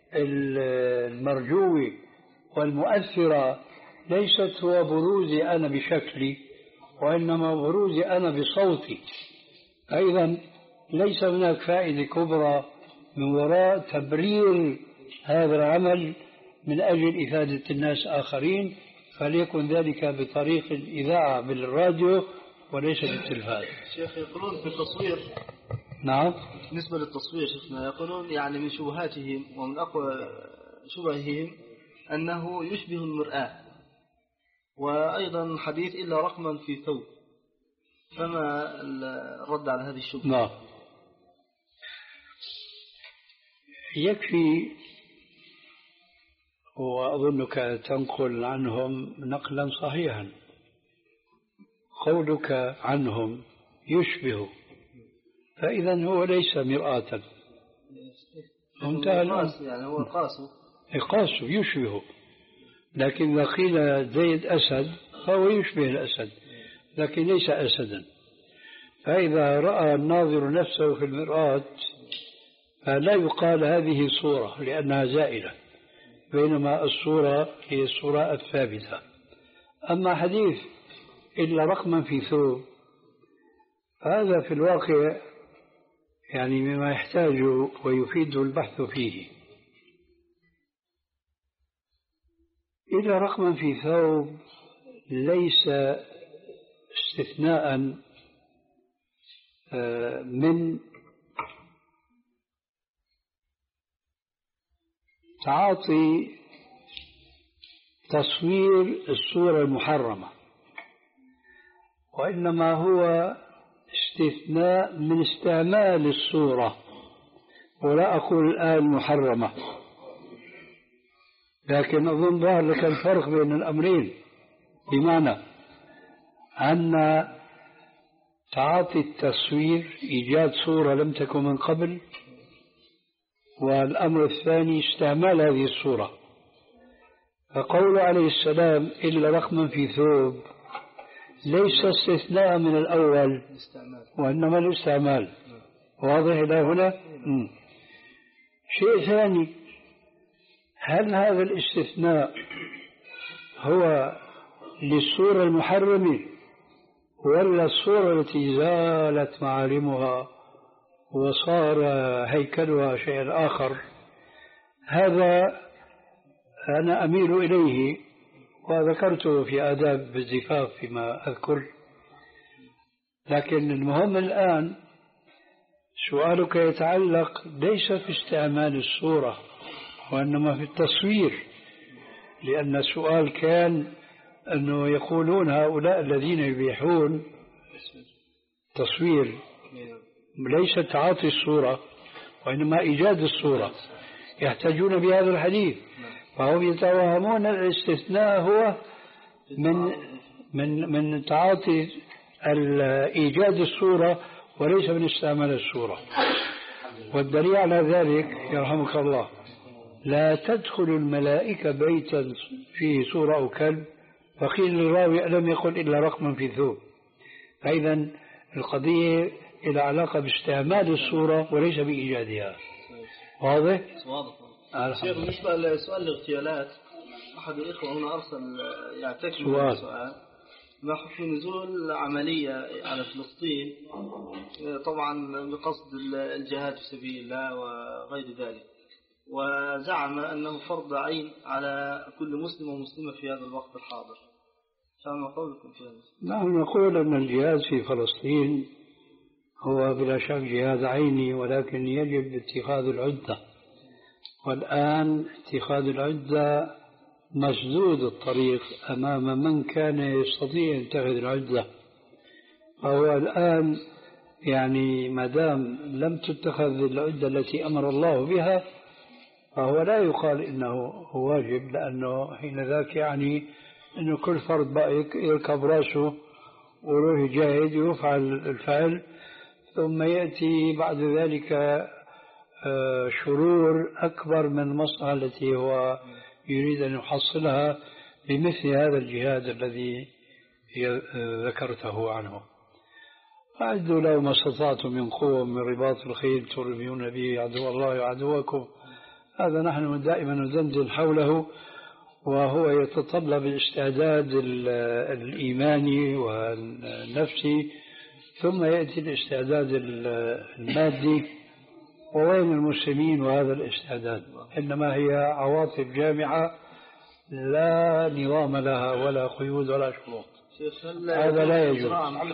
المرجوة والمؤثرة ليست هو بروزي أنا بشكلي، وإنما بروزي أنا بصوتي. أيضا ليس هناك فائدة كبرى من وراء تبرير هذا العمل من أجل إفادة الناس آخرين، فليكن ذلك بطريق الإذاعة بالراديو وليس بالتلفاز. شيخ يقولون في التصوير، نعم، بالنسبة للتصوير شيخنا يقولون يعني من شبهاتهم ومن أقوى شبههم أنه يشبه المرآة، وأيضا حديث إلا رقما في ثوب، فما الرد على هذه الشبهة؟ نعم، يكفي وأظنك تنقل عنهم نقلا صحيحا. قولك عنهم يشبه، فإذا هو ليس مرآة. انتهى الأمر، يعني هو قاسه قاسه يشبه. لكن إذا قيل زيد أسد فهو يشبه الأسد لكن ليس أسدا. فإذا رأى الناظر نفسه في المرآة فلا يقال هذه صورة لأنها زائلة، بينما الصورة هي الصورة الثابتة. أما حديث إلا رقما في ثوب، هذا في الواقع يعني مما يحتاج ويفيد البحث فيه. إلا رقما في ثوب ليس استثناء من تعاطي تصوير الصورة المحرمة، وإنما هو استثناء من استعمال الصورة، ولا أقول الآن محرمة، لكن أظن ظهر لك الفرق بين الأمرين، بمعنى أن تعاطي التصوير إيجاد صورة لم تكن من قبل، والأمر الثاني استعمال هذه الصورة. فقول عليه السلام إلا رقما في ثوب ليس استثناء من الأول وإنما الاستعمال. واضح إلى هنا؟ م. شيء ثاني، هل هذا الاستثناء هو للصورة المحرمة ولا الصورة التي زالت معالمها وصار هيكلها شيء آخر؟ هذا أنا أميل إليه وذكرته في آداب الزفاف فيما أذكر. لكن المهم الآن سؤالك يتعلق ليس في استعمال الصورة وإنما في التصوير، لأن السؤال كان أنه يقولون هؤلاء الذين يبيحون تصوير ليس تعاطي الصورة وإنما إيجاد الصورة، يحتاجون بهذا الحديث، فهم يتوهمون الاستثناء هو من من من تعاطي إيجاد الصورة وليس من استعمال الصورة. والدليل على ذلك يرحمك الله، لا تدخل الملائكة بيتا فيه صورة أو كلب، فقيل للراوي ألم يقل إلا رقما في ثوب. فإذا القضية إلى علاقة باستعمال الصورة وليس بإيجادها. واضح؟ واضح. شيخ بالنسبة لسؤال الاغتيالات، أحد الإخوة هنا أرسل يعتكف سؤال. سؤال ما حكم نزول عملية على فلسطين طبعا بقصد الجهاد في سبيل الله وغير ذلك، وزعم أنه فرض عين على كل مسلم ومسلمة في هذا الوقت الحاضر، فما قولكم في هذا؟ نحن نقول أن الجهاد في فلسطين هو بلا شك جهاد عيني، ولكن يجب اتخاذ العدة، والآن اتخاذ العدة مسدود الطريق أمام من كان يستطيع أن يتخذ العدة. فهو الآن يعني ما دام لم تتخذ العدة التي أمر الله بها فهو لا يقال إنه واجب، لأنه حين ذاك يعني أنه كل فرد بقى يركب رأسه ويروح يجاهد ويفعل الفعل، ثم يأتي بعد ذلك شرور أكبر من المصلحة التي هو يريد أن يحصلها بمثل هذا الجهاد الذي ذكرته عنه. أعدوا له ما استطعتم من قوة من رباط الخيل ترهبون به عدو الله وعدوكم. هذا نحن دائما ندندن حوله، وهو يتطلب الاستعداد الإيماني والنفسي، ثم يأتي الاستعداد المادي. ووين المسلمين وهذا الاستعداد؟ إنما هي عواطف جامعة لا نظام لها ولا قيود ولا شروط. هذا لا يجوز.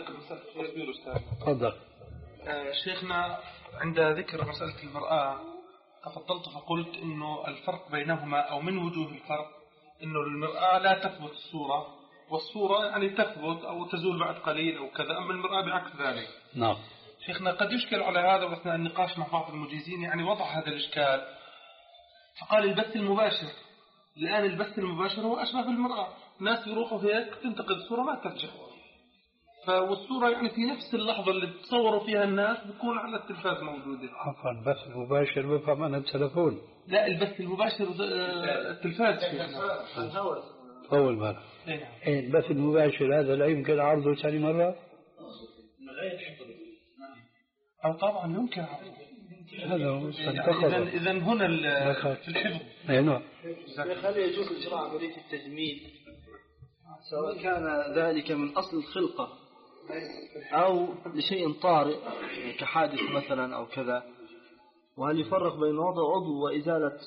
تفضل. شيخنا عند ذكر مسألة المرأة تفضلت فقلت إنه الفرق بينهما أو من وجوه الفرق إنه المرأة لا تثبت الصورة، والصورة يعني تثبت أو تزول بعد قليل أو كذا، أما المرأة بعكس ذلك. نعم. شيخنا قد يشكل على هذا أثناء النقاش مع بعض المجيزين، يعني وضع هذا الإشكال فقال البث المباشر. الآن البث المباشر هو أشبه بالمرأة، الناس يروحوا هيك تنتقد الصورة ما ترجع، فالصورة يعني في نفس اللحظة اللي تصوروا فيها الناس بيكون على التلفاز موجودة. عفوا البث المباشر بفهم أنا التلفون. لا البث المباشر التلفاز طول بالك. إيه البث المباشر هذا لا يمكن عرضه ثاني مرة؟ أو طبعا يمكن عرضه. هذا هو. إذا إذا هنا في الحفظ. أي نعم. هل يجوز إجراء عملية التجميل سواء كان ذلك من أصل الخلقة أو لشيء طارئ كحادث مثلا أو كذا؟ وهل يفرق بين وضع عضو وإزالة؟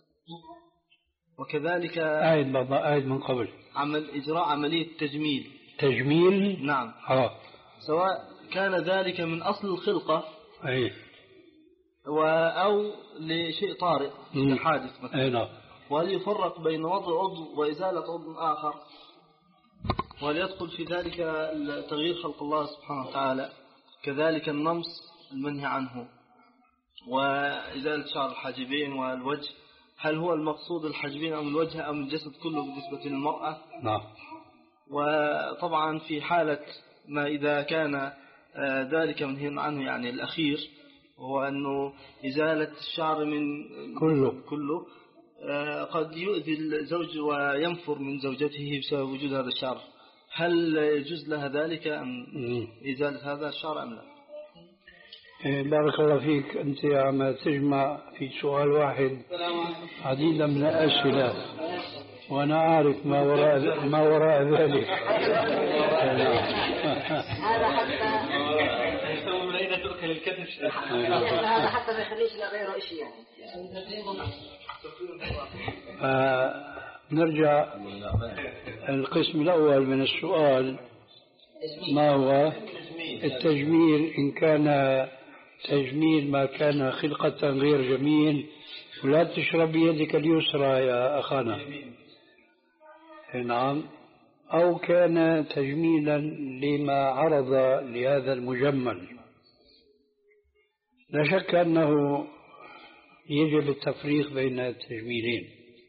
وكذلك آيد بابا آيد من قبل عمل إجراء عملية تجميل. تجميل نعم. آه. سواء كان ذلك من أصل الخلقة أي أو لشيء طارئ كحادث مثلا. أي نعم. وهل يفرق بين وضع عضو وإزالة عضو آخر؟ وهل يدخل في ذلك تغيير خلق الله سبحانه وتعالى؟ كذلك النمص المنهي عنه وإزالة شعر الحاجبين والوجه، هل هو المقصود الحاجبين أم الوجه أم الجسد كله بالنسبة للمرأة؟ نعم. وطبعا في حالة ما إذا كان ذلك منهي عنه يعني الأخير هو أنه إزالة الشعر من كله كله قد يؤذي الزوج وينفر من زوجته بسبب وجود هذا الشعر، هل يجوز لها ذلك أم إزالة هذا الشعر أم لا؟ بارك الله فيك. أنت عم تجمع في سؤال واحد عديدا من الأسئلة، وأنا أعرف ما وراء ما وراء ذلك. هذا حتى من أين ترك للكتف؟ هذا حتى ما يخليش لغيره شيء يعني. نرجع القسم الأول من السؤال، ما هو التجميل؟ إن كان تجميل ما كان خلقة غير جميل ولا تشرب بيدك اليسرى يا أخانا. نعم. أو كان تجميلا لما عرض لهذا المجمل. لا شك أنه يجب التفريق بين التجميلين،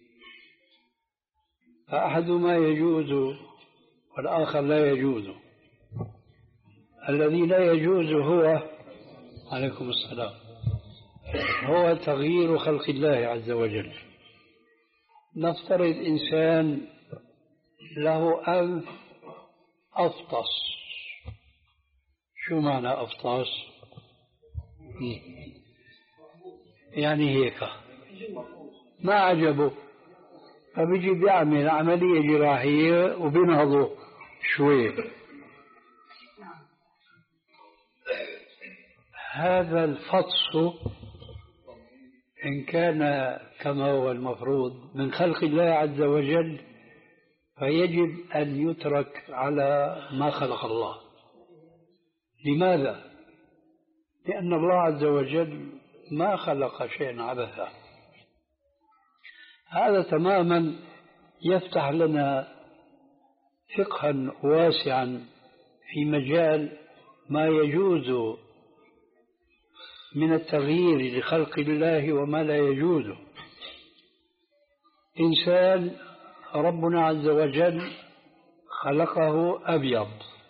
فأحدهما يجوز والآخر لا يجوز. الذي لا يجوز هو عليكم السلام هو تغيير خلق الله عز وجل. نفترض إنسان له أنف أفطس. شو معنى أفطس؟ يعني هيك ما عجبه، فبيجي بيعمل عملية جراحية وبينهضه شوي. هذا الفطس إن كان كما هو المفروض من خلق الله عز وجل فيجب أن يترك على ما خلق الله. لماذا؟ لأن الله عز وجل ما خلق شيئا عبثا. هذا تماما يفتح لنا فقها واسعا في مجال ما يجوز من التغيير لخلق الله وما لا يجوز. إنسان ربنا عز وجل خلقه أبيض،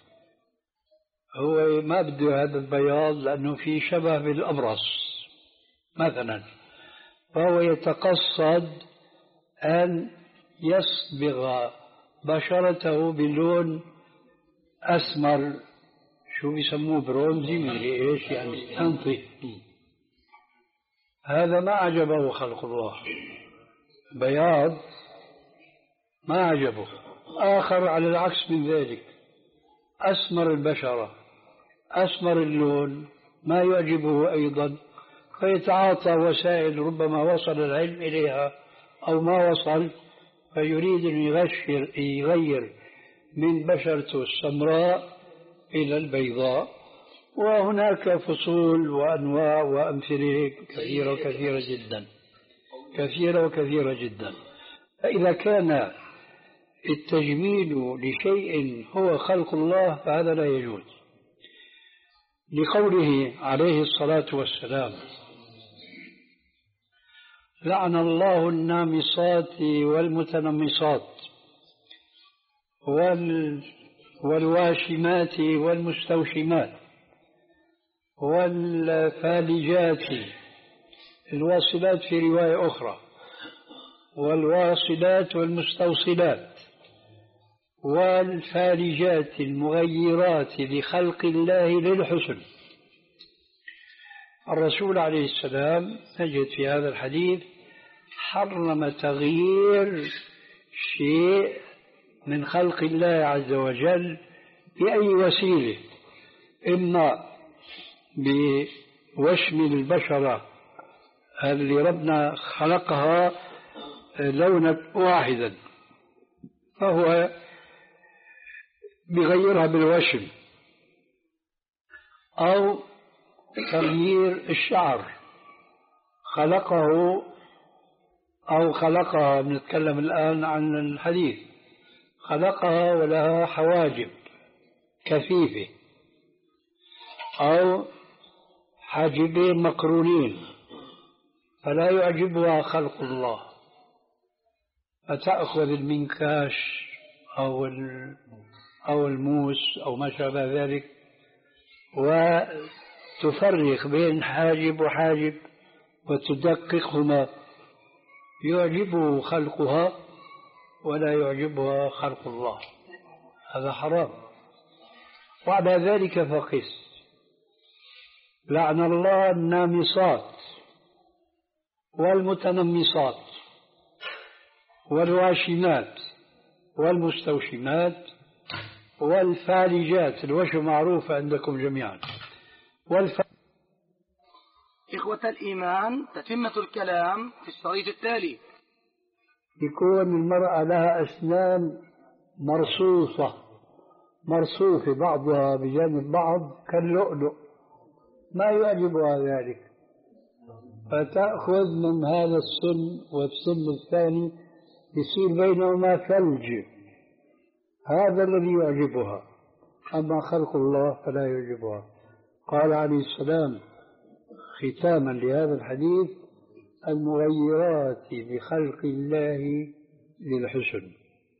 هو ما بده هذا البياض لأنه في شبه بالأبرص مثلا، فهو يتقصد أن يصبغ بشرته بلون أسمر، شو بيسموه برونزي مدري إيش يعني أنطي. هذا ما عجبه خلق الله، بياض ما عجبه. آخر على العكس من ذلك أسمر البشرة أسمر اللون ما يعجبه أيضا، فيتعاطى وسائل ربما وصل العلم إليها أو ما وصل، فيريد أن يغير, يغير من بشرته السمراء إلى البيضاء. وهناك فصول وأنواع وأمثلة كثيرة وكثيرة جدا كثيرة وكثيرة جدا. فإذا كان التجميل لشيء هو خلق الله فهذا لا يجوز، لقوله عليه الصلاة والسلام: لعن الله النامصات والمتنمصات وال والواشمات والمستوشمات والفالجات، الواصلات في رواية أخرى، والواصلات والمستوصلات والفالجات المغيرات لخلق الله للحسن. الرسول عليه السلام نجد في هذا الحديث حرم تغيير شيء من خلق الله عز وجل بأي وسيلة، إما بوشم البشرة اللي ربنا خلقها لونا واحدا فهو بغيرها بالوشم، أو تغيير الشعر خلقه أو خلقها، نتكلم الآن عن الحديث، خلقها ولها حواجب كثيفة أو حاجبين مقرونين فلا يعجبها خلق الله، فتأخذ المنكاش أو أو الموس أو ما شابه ذلك وتفرق بين حاجب وحاجب وتدققهما، يعجبه خلقها ولا يعجبها خلق الله، هذا حرام. وعلى ذلك فقس: لعن الله النامصات والمتنمصات والواشمات والمستوشمات والفالجات، الوشم معروف عندكم جميعا، والف... إخوة الإيمان، تتمة الكلام في الشريط التالي. يكون المرأة لها أسنان مرصوصة مرصوفة بعضها بجانب بعض كاللؤلؤ، ما يعجبها ذلك، فتأخذ من هذا السن والسن الثاني يصير بينهما ثلج، هذا الذي يعجبها، أما خلق الله فلا يعجبها. قال عليه السلام ختاما لهذا الحديث: المغيرات بخلق الله للحسن.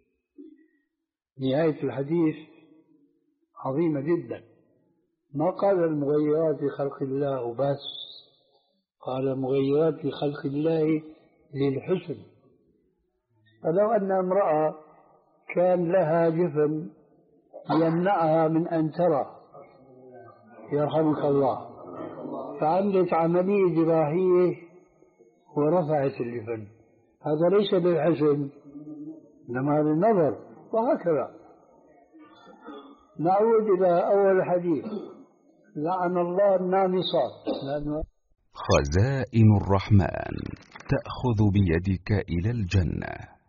نهاية الحديث عظيمة جدا، ما قال المغيرات بخلق الله وبس، قال المغيرات بخلق الله للحسن. فلو أن امرأة كان لها جفن يمنعها من أن ترى يرحمك الله، فعملت عملية جراحية ورفعت الجفن، هذا ليس بالحسن إنما للنظر، وهكذا. نعود إلى أول الحديث: لعن الله النامصات. خزائن الرحمن تأخذ بيدك إلى الجنة.